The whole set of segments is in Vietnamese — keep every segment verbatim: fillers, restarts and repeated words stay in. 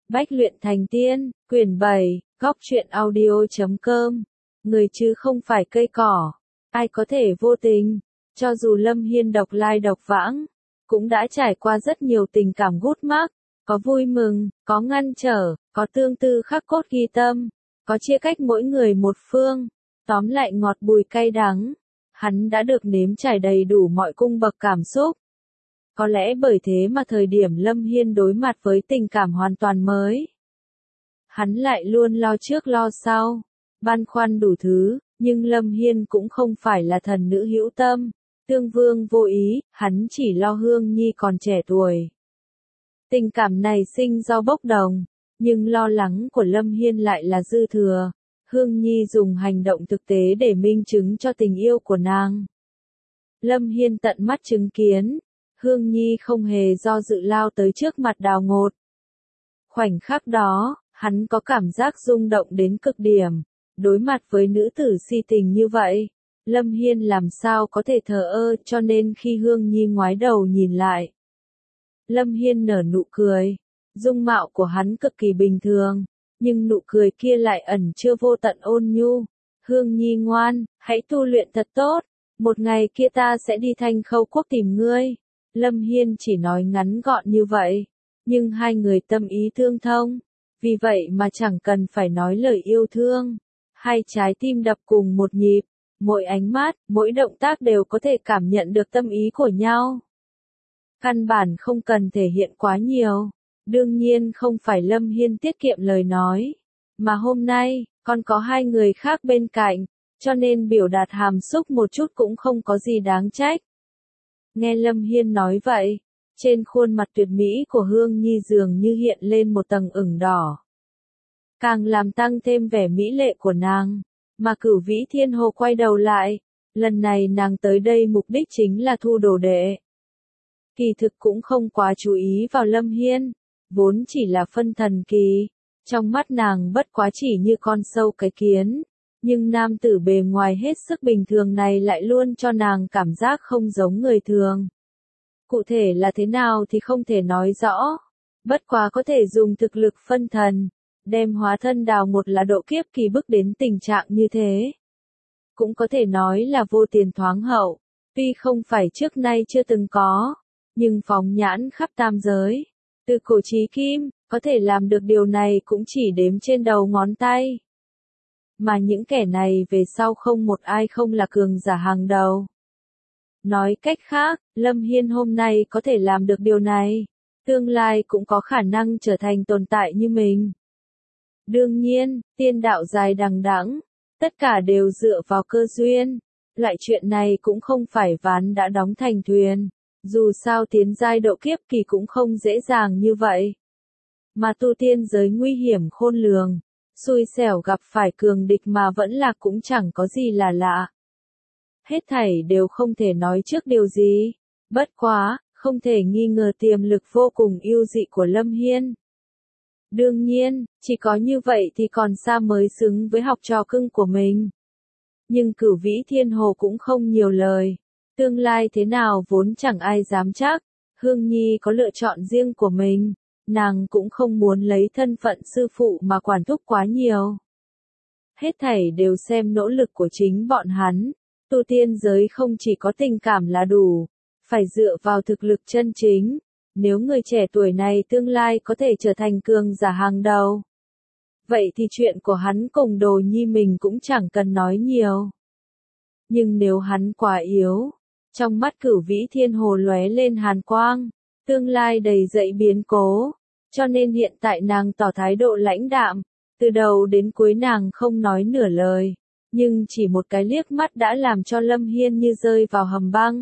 Bách luyện thành tiên, quyển bảy, góc truyện audio chấm com. Người chứ không phải cây cỏ. Ai có thể vô tình, cho dù Lâm Hiên độc lai độc vãng, cũng đã trải qua rất nhiều tình cảm gút mắc, có vui mừng, có ngăn trở, có tương tư khắc cốt ghi tâm, có chia cách mỗi người một phương, tóm lại ngọt bùi cay đắng. Hắn đã được nếm trải đầy đủ mọi cung bậc cảm xúc. Có lẽ bởi thế mà thời điểm Lâm Hiên đối mặt với tình cảm hoàn toàn mới, hắn lại luôn lo trước lo sau, băn khoăn đủ thứ, nhưng Lâm Hiên cũng không phải là thần nữ hữu tâm, tương vương vô ý, hắn chỉ lo Hương Nhi còn trẻ tuổi. Tình cảm này sinh do bốc đồng, nhưng lo lắng của Lâm Hiên lại là dư thừa. Hương Nhi dùng hành động thực tế để minh chứng cho tình yêu của nàng. Lâm Hiên tận mắt chứng kiến, Hương Nhi không hề do dự lao tới trước mặt Đào Ngột. Khoảnh khắc đó, hắn có cảm giác rung động đến cực điểm. Đối mặt với nữ tử si tình như vậy, Lâm Hiên làm sao có thể thờ ơ, cho nên khi Hương Nhi ngoái đầu nhìn lại, Lâm Hiên nở nụ cười. Dung mạo của hắn cực kỳ bình thường, nhưng nụ cười kia lại ẩn chứa vô tận ôn nhu. Hương Nhi ngoan, hãy tu luyện thật tốt, một ngày kia ta sẽ đi Thanh Khâu Quốc tìm ngươi. Lâm Hiên chỉ nói ngắn gọn như vậy, nhưng hai người tâm ý tương thông, vì vậy mà chẳng cần phải nói lời yêu thương. Hai trái tim đập cùng một nhịp, mỗi ánh mắt, mỗi động tác đều có thể cảm nhận được tâm ý của nhau. Căn bản không cần thể hiện quá nhiều. Đương nhiên không phải Lâm Hiên tiết kiệm lời nói, mà hôm nay, còn có hai người khác bên cạnh, cho nên biểu đạt hàm xúc một chút cũng không có gì đáng trách. Nghe Lâm Hiên nói vậy, trên khuôn mặt tuyệt mỹ của Hương Nhi dường như hiện lên một tầng ửng đỏ, càng làm tăng thêm vẻ mỹ lệ của nàng. Mà Cửu Vĩ Thiên Hồ quay đầu lại, lần này nàng tới đây mục đích chính là thu đồ đệ. Kỳ thực cũng không quá chú ý vào Lâm Hiên, vốn chỉ là phân thần kỳ, trong mắt nàng bất quá chỉ như con sâu cái kiến, nhưng nam tử bề ngoài hết sức bình thường này lại luôn cho nàng cảm giác không giống người thường. Cụ thể là thế nào thì không thể nói rõ, bất quá có thể dùng thực lực phân thần, đem hóa thân Đào Ngột là độ kiếp kỳ bức đến tình trạng như thế. Cũng có thể nói là vô tiền thoáng hậu, tuy không phải trước nay chưa từng có, nhưng phóng nhãn khắp tam giới, từ cổ chí kim, có thể làm được điều này cũng chỉ đếm trên đầu ngón tay. Mà những kẻ này về sau không một ai không là cường giả hàng đầu. Nói cách khác, Lâm Hiên hôm nay có thể làm được điều này, tương lai cũng có khả năng trở thành tồn tại như mình. Đương nhiên, tiên đạo dài đằng đẵng, tất cả đều dựa vào cơ duyên. Loại chuyện này cũng không phải ván đã đóng thành thuyền. Dù sao tiến giai độ kiếp kỳ cũng không dễ dàng như vậy. Mà tu tiên giới nguy hiểm khôn lường, xui xẻo gặp phải cường địch mà vẫn là cũng chẳng có gì là lạ. Hết thảy đều không thể nói trước điều gì, bất quá, không thể nghi ngờ tiềm lực vô cùng yêu dị của Lâm Hiên. Đương nhiên, chỉ có như vậy thì còn xa mới xứng với học trò cưng của mình. Nhưng Cửu Vĩ Thiên Hồ cũng không nhiều lời. Tương lai thế nào vốn chẳng ai dám chắc, Hương Nhi có lựa chọn riêng của mình, nàng cũng không muốn lấy thân phận sư phụ mà quản thúc quá nhiều. Hết thảy đều xem nỗ lực của chính bọn hắn, tu tiên giới không chỉ có tình cảm là đủ, phải dựa vào thực lực chân chính, nếu người trẻ tuổi này tương lai có thể trở thành cường giả hàng đầu. Vậy thì chuyện của hắn cùng Đồ Nhi mình cũng chẳng cần nói nhiều. Nhưng nếu hắn quá yếu, trong mắt Cửu Vĩ Thiên Hồ lóe lên hàn quang, tương lai đầy dẫy biến cố, cho nên hiện tại nàng tỏ thái độ lãnh đạm, từ đầu đến cuối nàng không nói nửa lời, nhưng chỉ một cái liếc mắt đã làm cho Lâm Hiên như rơi vào hầm băng.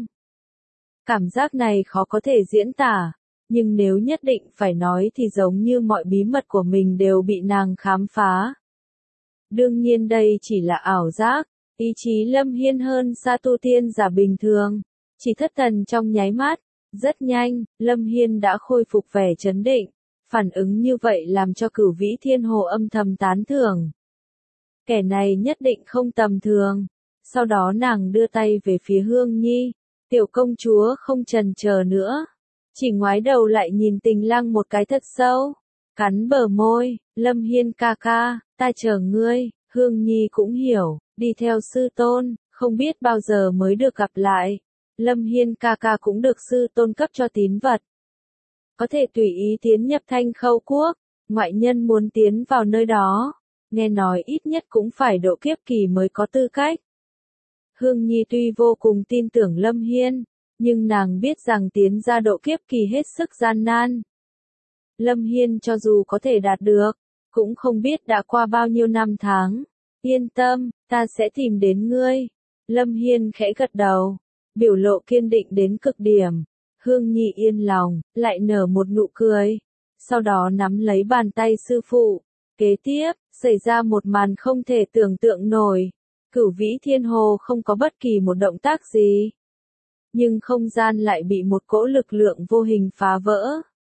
Cảm giác này khó có thể diễn tả, nhưng nếu nhất định phải nói thì giống như mọi bí mật của mình đều bị nàng khám phá. Đương nhiên đây chỉ là ảo giác. Ý chí Lâm Hiên hơn xa tu tiên giả bình thường, chỉ thất thần trong nháy mắt, rất nhanh, Lâm Hiên đã khôi phục vẻ trấn định, phản ứng như vậy làm cho Cửu Vĩ Thiên Hồ âm thầm tán thưởng. Kẻ này nhất định không tầm thường. Sau đó nàng đưa tay về phía Hương Nhi, tiểu công chúa không chần chờ nữa, chỉ ngoái đầu lại nhìn Tình Lăng một cái thật sâu, Cắn bờ môi, Lâm Hiên ca ca, ta chờ ngươi, Hương Nhi cũng hiểu, đi theo sư tôn, không biết bao giờ mới được gặp lại. Lâm Hiên ca ca cũng được sư tôn cấp cho tín vật. Có thể tùy ý tiến nhập Thanh Khâu Quốc, ngoại nhân muốn tiến vào nơi đó, nghe nói ít nhất cũng phải độ kiếp kỳ mới có tư cách. Hương Nhi tuy vô cùng tin tưởng Lâm Hiên, nhưng nàng biết rằng tiến ra độ kiếp kỳ hết sức gian nan. Lâm Hiên cho dù có thể đạt được, cũng không biết đã qua bao nhiêu năm tháng. Yên tâm, ta sẽ tìm đến ngươi. Lâm Hiên khẽ gật đầu, biểu lộ kiên định đến cực điểm. Hương Nhi yên lòng, lại nở một nụ cười. Sau đó nắm lấy bàn tay sư phụ. Kế tiếp, xảy ra một màn không thể tưởng tượng nổi. Cửu Vĩ Thiên Hồ không có bất kỳ một động tác gì. Nhưng không gian lại bị một cỗ lực lượng vô hình phá vỡ.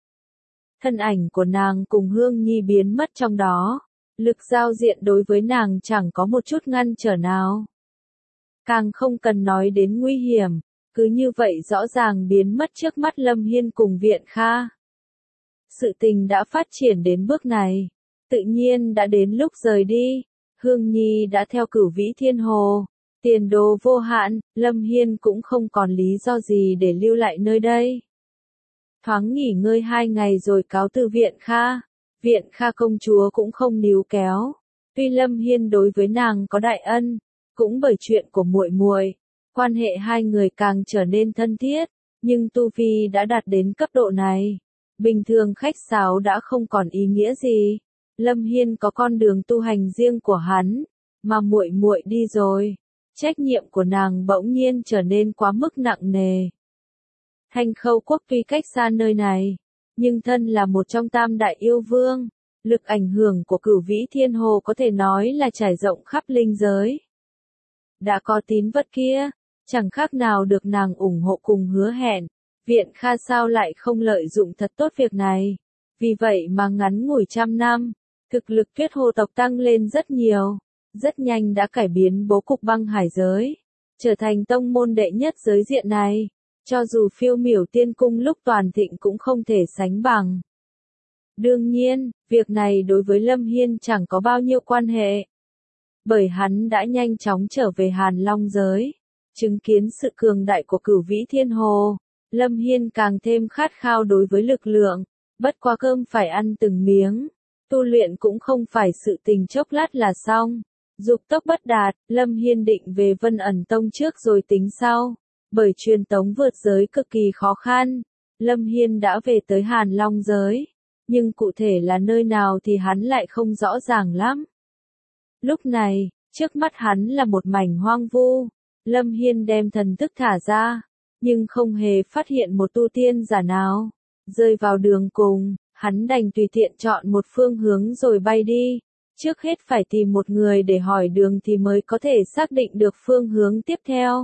Thân ảnh của nàng cùng Hương Nhi biến mất trong đó. Lực giao diện đối với nàng chẳng có một chút ngăn trở nào. Càng không cần nói đến nguy hiểm, cứ như vậy rõ ràng biến mất trước mắt Lâm Hiên cùng Viện Kha. Sự tình đã phát triển đến bước này, tự nhiên đã đến lúc rời đi. Hương Nhi đã theo Cửu Vĩ Thiên Hồ, tiền đồ vô hạn, Lâm Hiên cũng không còn lý do gì để lưu lại nơi đây. Thoáng nghỉ ngơi hai ngày rồi cáo từ Viện Kha. Viện Kha công chúa cũng không níu kéo. Tuy Lâm Hiên đối với nàng có đại ân, cũng bởi chuyện của muội muội, quan hệ hai người càng trở nên thân thiết, nhưng tu vi đã đạt đến cấp độ này, bình thường khách sáo đã không còn ý nghĩa gì. Lâm Hiên có con đường tu hành riêng của hắn, mà muội muội đi rồi, trách nhiệm của nàng bỗng nhiên trở nên quá mức nặng nề. Thanh Khâu Quốc tuy cách xa nơi này, nhưng thân là một trong tam đại yêu vương, lực ảnh hưởng của Cửu Vĩ Thiên Hồ có thể nói là trải rộng khắp linh giới. Đã có tín vật kia, chẳng khác nào được nàng ủng hộ cùng hứa hẹn, Viện Kha sao lại không lợi dụng thật tốt việc này. Vì vậy mà ngắn ngủi trăm năm, thực lực Tuyết Hồ tộc tăng lên rất nhiều, rất nhanh đã cải biến bố cục băng hải giới, trở thành tông môn đệ nhất giới diện này. Cho dù Phiêu Miểu Tiên Cung lúc toàn thịnh cũng không thể sánh bằng. Đương nhiên, việc này đối với Lâm Hiên chẳng có bao nhiêu quan hệ. Bởi hắn đã nhanh chóng trở về Hàn Long giới, chứng kiến sự cường đại của Cửu Vĩ Thiên Hồ, Lâm Hiên càng thêm khát khao đối với lực lượng, bất quá cơm phải ăn từng miếng, tu luyện cũng không phải sự tình chốc lát là xong. Dục tốc bất đạt, Lâm Hiên định về Vân Ẩn Tông trước rồi tính sau. Bởi truyền tống vượt giới cực kỳ khó khăn, Lâm Hiên đã về tới Hàn Long giới, nhưng cụ thể là nơi nào thì hắn lại không rõ ràng lắm. Lúc này, trước mắt hắn là một mảnh hoang vu, Lâm Hiên đem thần thức thả ra, nhưng không hề phát hiện một tu tiên giả nào. Rơi vào đường cùng, hắn đành tùy tiện chọn một phương hướng rồi bay đi. Trước hết phải tìm một người để hỏi đường thì mới có thể xác định được phương hướng tiếp theo.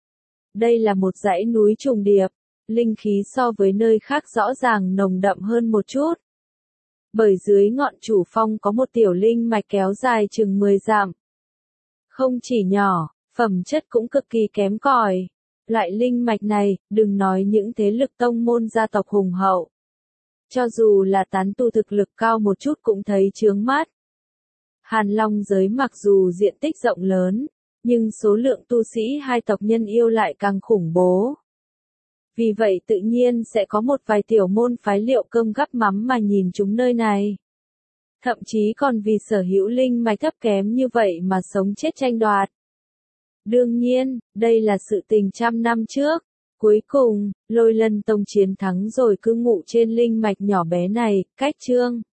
Đây là một dãy núi trùng điệp, linh khí so với nơi khác rõ ràng nồng đậm hơn một chút. Bởi dưới ngọn chủ phong có một tiểu linh mạch kéo dài chừng mười dặm. Không chỉ nhỏ, phẩm chất cũng cực kỳ kém cỏi. Loại linh mạch này, đừng nói những thế lực tông môn gia tộc hùng hậu. Cho dù là tán tu thực lực cao một chút cũng thấy chướng mắt. Hàn Long giới mặc dù diện tích rộng lớn, nhưng số lượng tu sĩ hai tộc nhân yêu lại càng khủng bố. Vì vậy tự nhiên sẽ có một vài tiểu môn phái liệu cơm gắp mắm mà nhìn chúng nơi này. Thậm chí còn vì sở hữu linh mạch thấp kém như vậy mà sống chết tranh đoạt. Đương nhiên, đây là sự tình trăm năm trước. Cuối cùng, Lôi Lân Tông chiến thắng rồi cư ngụ trên linh mạch nhỏ bé này, cách Trương